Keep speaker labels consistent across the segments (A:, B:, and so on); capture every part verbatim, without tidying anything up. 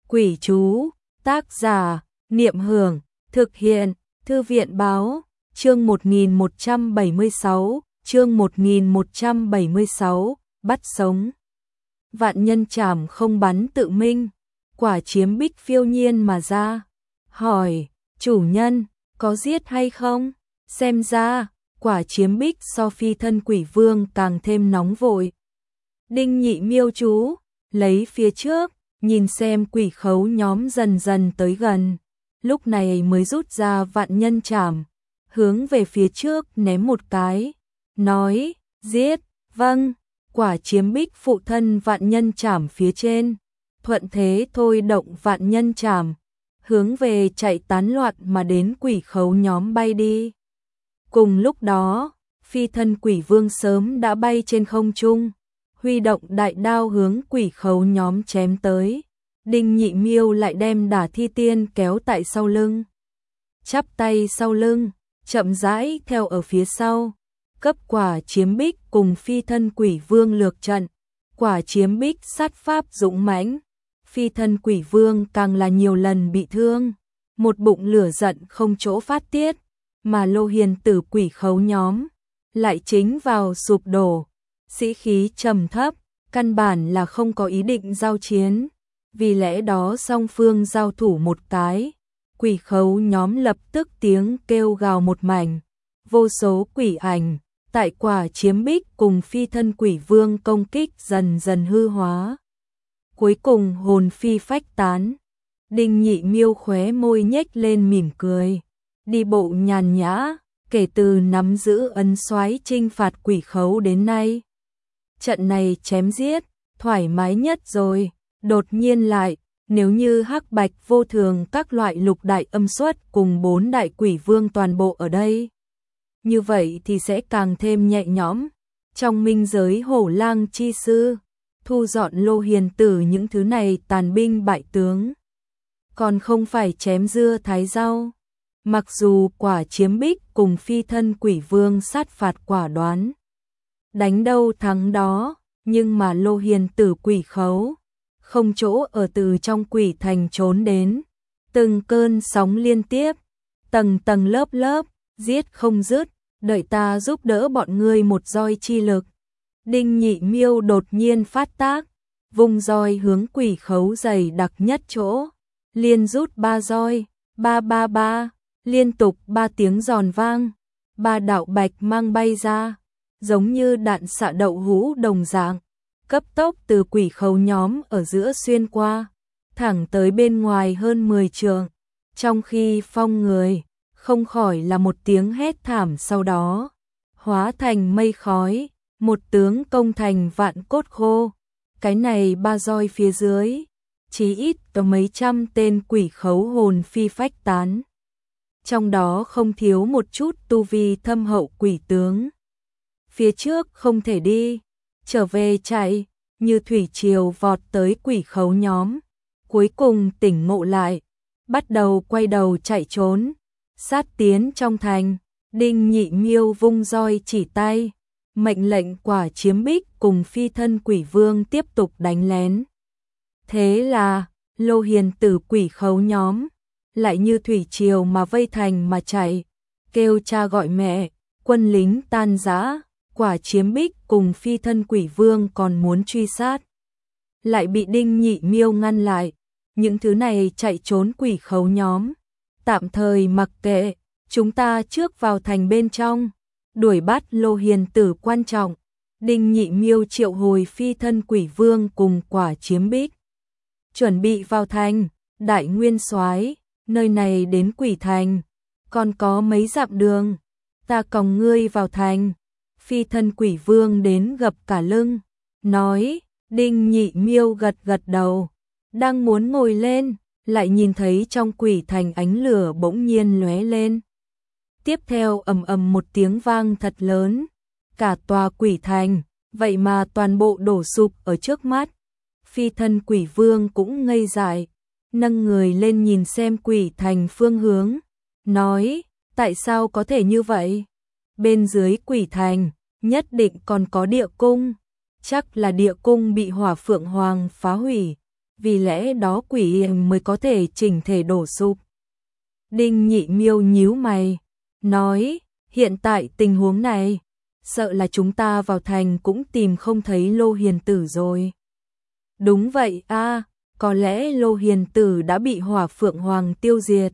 A: Quỷ chú, tác giả, Niệm Hưởng, thực hiện, Thư viện báo, chương một nghìn một trăm bảy mươi sáu, chương một nghìn một trăm bảy mươi sáu, bắt sống. Vạn nhân trảm không bắn tự minh, quả chiếm bích phiêu nhiên mà ra. Hỏi, chủ nhân, có giết hay không? Xem ra, quả chiếm bích so phi thân quỷ vương càng thêm nóng vội. Đinh Nhị miêu chú, lấy phía trước, nhìn xem quỷ khấu nhóm dần dần tới gần. Lúc này mới rút ra vạn nhân trảm, hướng về phía trước ném một cái. Nói, giết, vâng, quả chiếm bích phụ thân vạn nhân trảm phía trên. Thuận thế thôi động vạn nhân trảm, hướng về chạy tán loạn mà đến quỷ khấu nhóm bay đi. Cùng lúc đó, phi thân quỷ vương sớm đã bay trên không trung, huy động đại đao hướng quỷ khấu nhóm chém tới. Đinh Nhị miêu lại đem Đả Thi Tiên kéo tại sau lưng, chắp tay sau lưng, chậm rãi theo ở phía sau, cấp quả chiếm bích cùng phi thân quỷ vương lược trận. Quả chiếm bích sát pháp dũng mãnh, phi thân quỷ vương càng là nhiều lần bị thương, một bụng lửa giận không chỗ phát tiết, mà Lô Hiền tử quỷ khấu nhóm lại chính vào sụp đổ, sĩ khí trầm thấp, căn bản là không có ý định giao chiến. Vì lẽ đó song phương giao thủ một cái, quỷ khấu nhóm lập tức tiếng kêu gào một mảnh, vô số quỷ ảnh tại quả chiếm bích cùng phi thân quỷ vương công kích dần dần hư hóa. Cuối cùng hồn phi phách tán. Đinh Nhị miêu khóe môi nhếch lên mỉm cười, đi bộ nhàn nhã, kể từ nắm giữ ấn soái chinh phạt quỷ khấu đến nay. Trận này chém giết, thoải mái nhất rồi. Đột nhiên lại, nếu như hắc bạch vô thường các loại lục đại âm xuất cùng bốn đại quỷ vương toàn bộ ở đây, như vậy thì sẽ càng thêm nhẹ nhõm. Trong minh giới hổ lang chi sư, thu dọn Lô Hiền tử những thứ này tàn binh bại tướng, còn không phải chém dưa thái rau. Mặc dù quả chiếm bích cùng phi thân quỷ vương sát phạt quả đoán, đánh đâu thắng đó, nhưng mà Lô Hiền tử quỷ khấu không chỗ ở từ trong quỷ thành trốn đến, từng cơn sóng liên tiếp, tầng tầng lớp lớp, giết không dứt, đợi ta giúp đỡ bọn ngươi một roi chi lực. Đinh Nhị miêu đột nhiên phát tác, vùng roi hướng quỷ khấu dày đặc nhất chỗ, liên rút ba roi, ba ba ba, liên tục ba tiếng giòn vang, ba đạo bạch mang bay ra, giống như đạn xạ đậu hũ đồng dạng, cấp tốc từ quỷ khấu nhóm ở giữa xuyên qua, thẳng tới bên ngoài hơn mười trượng. Trong khi phong người, không khỏi là một tiếng hét thảm, sau đó hóa thành mây khói, một tướng công thành vạn cốt khô. Cái này ba roi phía dưới, chí ít có mấy trăm tên quỷ khấu hồn phi phách tán. Trong đó không thiếu một chút tu vi thâm hậu quỷ tướng. Phía trước không thể đi, trở về chạy, như thủy triều vọt tới quỷ khấu nhóm, cuối cùng tỉnh ngộ lại, bắt đầu quay đầu chạy trốn, sát tiến trong thành. Đinh Nhị miêu vung roi chỉ tay, mệnh lệnh quả chiếm bích cùng phi thân quỷ vương tiếp tục đánh lén. Thế là, Lô Hiền tử quỷ khấu nhóm lại như thủy triều mà vây thành mà chạy, kêu cha gọi mẹ, quân lính tan rã. Quả chiếm bích cùng phi thân quỷ vương còn muốn truy sát, lại bị Đinh Nhị miêu ngăn lại. Những thứ này chạy trốn quỷ khấu nhóm, tạm thời mặc kệ, chúng ta trước vào thành bên trong, đuổi bắt Lô Hiền tử quan trọng. Đinh Nhị miêu triệu hồi phi thân quỷ vương cùng quả chiếm bích, chuẩn bị vào thành. Đại nguyên soái, nơi này đến quỷ thành còn có mấy dặm đường, ta còng ngươi vào thành. Phi thân quỷ vương đến gập cả lưng, nói. Đinh Nhị miêu gật gật đầu, đang muốn ngồi lên, lại nhìn thấy trong quỷ thành ánh lửa bỗng nhiên lóe lên. Tiếp theo ầm ầm một tiếng vang thật lớn, cả tòa quỷ thành, vậy mà toàn bộ đổ sụp ở trước mắt. Phi thân quỷ vương cũng ngây dại, nâng người lên nhìn xem quỷ thành phương hướng, nói, tại sao có thể như vậy? Bên dưới quỷ thành nhất định còn có địa cung, chắc là địa cung bị Hỏa Phượng Hoàng phá hủy. vì lẽ đó quỷ mới có thể chỉnh thể đổ sụp. Đinh Nhị Miêu nhíu mày, nói, hiện tại tình huống này, sợ là chúng ta vào thành cũng tìm không thấy Lô Hiền Tử rồi. Đúng vậy a, có lẽ Lô Hiền Tử đã bị Hỏa Phượng Hoàng tiêu diệt.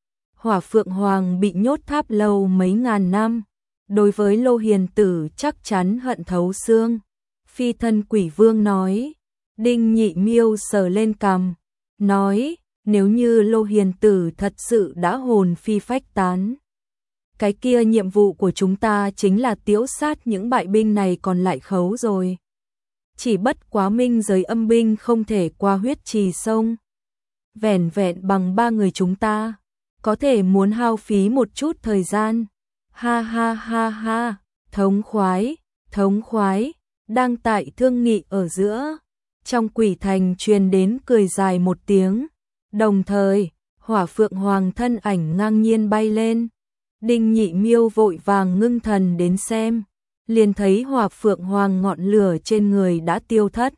A: Hỏa Phượng Hoàng bị nhốt tháp lâu mấy ngàn năm, đối với Lô Hiền Tử chắc chắn hận thấu xương. Phi thân quỷ vương nói. Đinh Nhị Miêu sờ lên cằm, nói, nếu như Lô Hiền Tử thật sự đã hồn phi phách tán, cái kia nhiệm vụ của chúng ta chính là tiễu sát những bại binh này còn lại khấu rồi. Chỉ bất quá minh giới âm binh không thể qua huyết trì sông. Vẻn vẹn bằng ba người chúng ta, có thể muốn hao phí một chút thời gian. Ha ha ha ha, thống khoái, thống khoái, đang tại thương nghị ở giữa. Trong quỷ thành truyền đến cười dài một tiếng, đồng thời, Hỏa Phượng Hoàng thân ảnh ngang nhiên bay lên. Đinh Nhị Miêu vội vàng ngưng thần đến xem, liền thấy Hỏa Phượng Hoàng ngọn lửa trên người đã tiêu thất.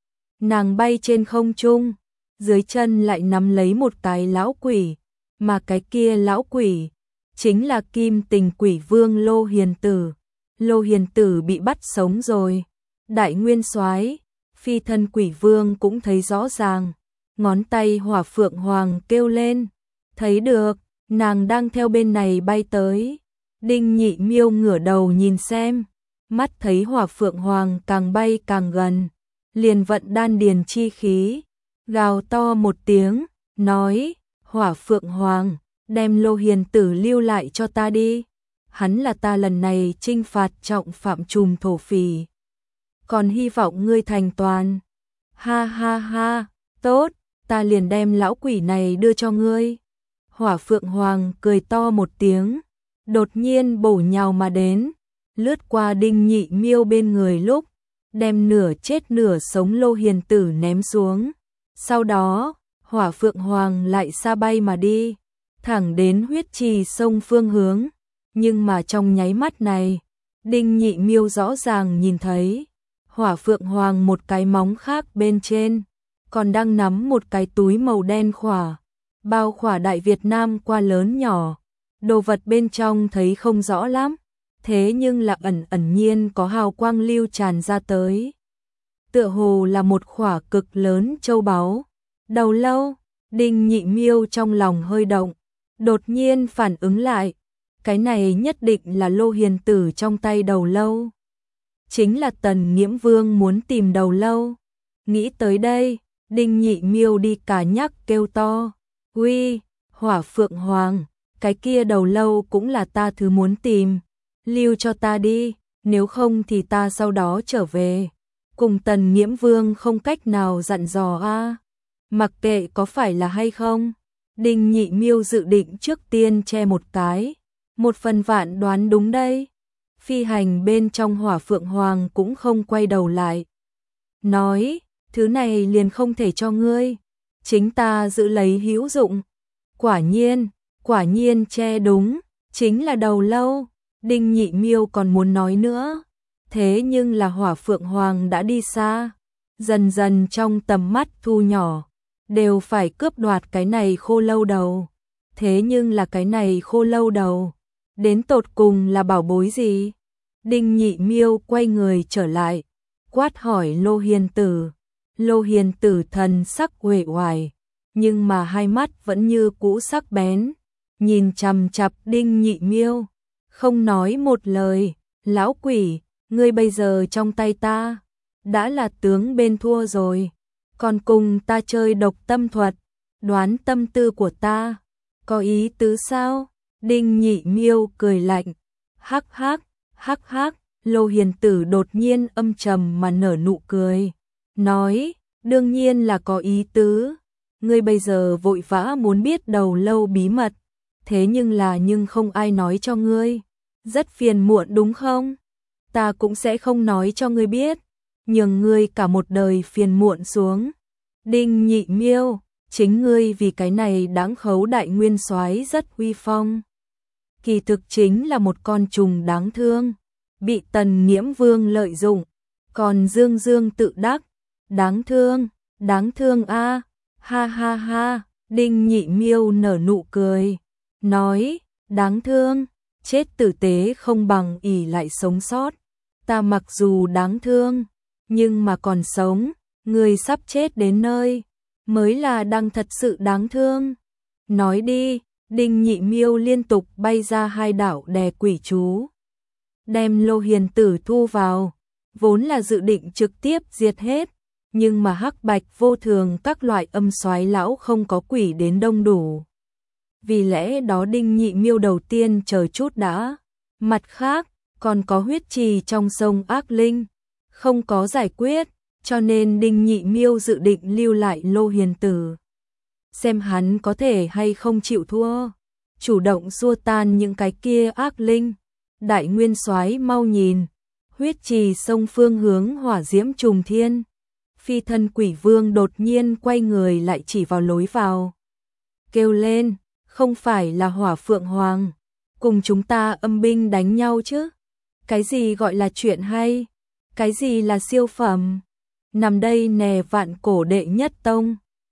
A: Nàng bay trên không trung, dưới chân lại nắm lấy một cái lão quỷ, mà cái kia lão quỷ chính là Kim Tình Quỷ Vương Lô Hiền Tử. Lô Hiền Tử bị bắt sống rồi. Đại Nguyên Soái, Phi thân quỷ vương cũng thấy rõ ràng, ngón tay Hỏa Phượng Hoàng kêu lên, thấy được, nàng đang theo bên này bay tới. Đinh Nhị Miêu ngửa đầu nhìn xem, mắt thấy Hỏa Phượng Hoàng càng bay càng gần, liền vận đan điền chi khí, gào to một tiếng, nói, Hỏa Phượng Hoàng, đem Lô Hiền Tử lưu lại cho ta đi, hắn là ta lần này trinh phạt trọng phạm trùm thổ phỉ. Còn hy vọng ngươi thành toàn. Ha ha ha, tốt, ta liền đem lão quỷ này đưa cho ngươi. Hỏa Phượng Hoàng cười to một tiếng, đột nhiên bổ nhào mà đến, lướt qua Đinh Nhị Miêu bên người lúc, đem nửa chết nửa sống Lô Hiền Tử ném xuống. Sau đó, Hỏa Phượng Hoàng lại xa bay mà đi, thẳng đến huyết trì sông phương hướng. Nhưng mà trong nháy mắt này, Đinh Nhị Miêu rõ ràng nhìn thấy Hỏa Phượng Hoàng một cái móng khác bên trên, còn đang nắm một cái túi màu đen khỏa, bao khỏa Đại Việt Nam qua lớn nhỏ, đồ vật bên trong thấy không rõ lắm, thế nhưng là ẩn ẩn nhiên có hào quang lưu tràn ra tới. Tựa hồ là một khỏa cực lớn châu báu. Đầu lâu, Đinh Nhị Miêu trong lòng hơi động, đột nhiên phản ứng lại, cái này nhất định là Lô Hiền Tử trong tay đầu lâu. Chính là Tần Nghiễm Vương muốn tìm đầu lâu. Nghĩ tới đây, Đinh Nhị Miêu đi cả nhắc kêu to, uy, Hỏa Phượng Hoàng, cái kia đầu lâu cũng là ta thứ muốn tìm, lưu cho ta đi, nếu không thì ta sau đó trở về. Cùng Tần Nghiễm Vương không cách nào dặn dò a, mặc kệ có phải là hay không. Đinh Nhị Miêu dự định trước tiên che một cái, một phần vạn đoán đúng đây. Phi hành bên trong Hỏa Phượng Hoàng cũng không quay đầu lại, nói, thứ này liền không thể cho ngươi, chính ta giữ lấy hữu dụng. Quả nhiên, quả nhiên che đúng, chính là đầu lâu. Đinh Nhị Miêu còn muốn nói nữa, thế nhưng là Hỏa Phượng Hoàng đã đi xa, dần dần trong tầm mắt thu nhỏ, đều phải cướp đoạt cái này khô lâu đầu. Thế nhưng là cái này khô lâu đầu, đến tột cùng là bảo bối gì? Đinh Nhị Miêu quay người trở lại, quát hỏi Lô Hiền Tử. Lô Hiền Tử thần sắc uể oải, nhưng mà hai mắt vẫn như cũ sắc bén, nhìn chằm chằm Đinh Nhị Miêu, không nói một lời. Lão quỷ, ngươi bây giờ trong tay ta, đã là tướng bên thua rồi, còn cùng ta chơi độc tâm thuật, đoán tâm tư của ta, có ý tứ sao? Đinh Nhị Miêu cười lạnh, hắc hắc, hắc hắc. Lô Hiền Tử đột nhiên âm trầm mà nở nụ cười, nói, đương nhiên là có ý tứ, ngươi bây giờ vội vã muốn biết đầu lâu bí mật, thế nhưng là nhưng không ai nói cho ngươi, rất phiền muộn đúng không? Ta cũng sẽ không nói cho ngươi biết, nhường ngươi cả một đời phiền muộn xuống. Đinh Nhị Miêu, chính ngươi vì cái này đáng khấu Đại Nguyên Soái rất uy phong, kỳ thực chính là một con trùng đáng thương, bị Tần Nghiễm Vương lợi dụng, còn dương dương tự đắc, đáng thương. đáng thương a, ha ha ha, Đinh Nhị Miêu nở nụ cười, nói, đáng thương, chết tử tế không bằng ỷ lại sống sót, ta mặc dù đáng thương, nhưng mà còn sống, người sắp chết đến nơi, mới là đang thật sự đáng thương. Nói đi, Đinh Nhị Miêu liên tục bay ra hai đạo đè quỷ chú, đem Lô Hiền Tử thu vào, vốn là dự định trực tiếp diệt hết, nhưng mà hắc bạch vô thường các loại âm soái lão không có quỷ đến đông đủ. Vì lẽ đó Đinh Nhị Miêu đầu tiên chờ chút đã, mặt khác, còn có huyết trì trong sông ác linh, không có giải quyết, cho nên Đinh Nhị Miêu dự định lưu lại Lô Hiền Tử, xem hắn có thể hay không chịu thua, chủ động xua tan những cái kia ác linh. Đại Nguyên Soái mau nhìn, huyết trì sông phương hướng hỏa diễm trùng thiên. Phi thân quỷ vương đột nhiên quay người lại chỉ vào lối vào, kêu lên, không phải là Hỏa Phượng Hoàng, cùng chúng ta âm binh đánh nhau chứ? Cái gì gọi là chuyện hay? Cái gì là siêu phẩm? Nằm đây nè vạn cổ đệ nhất tông,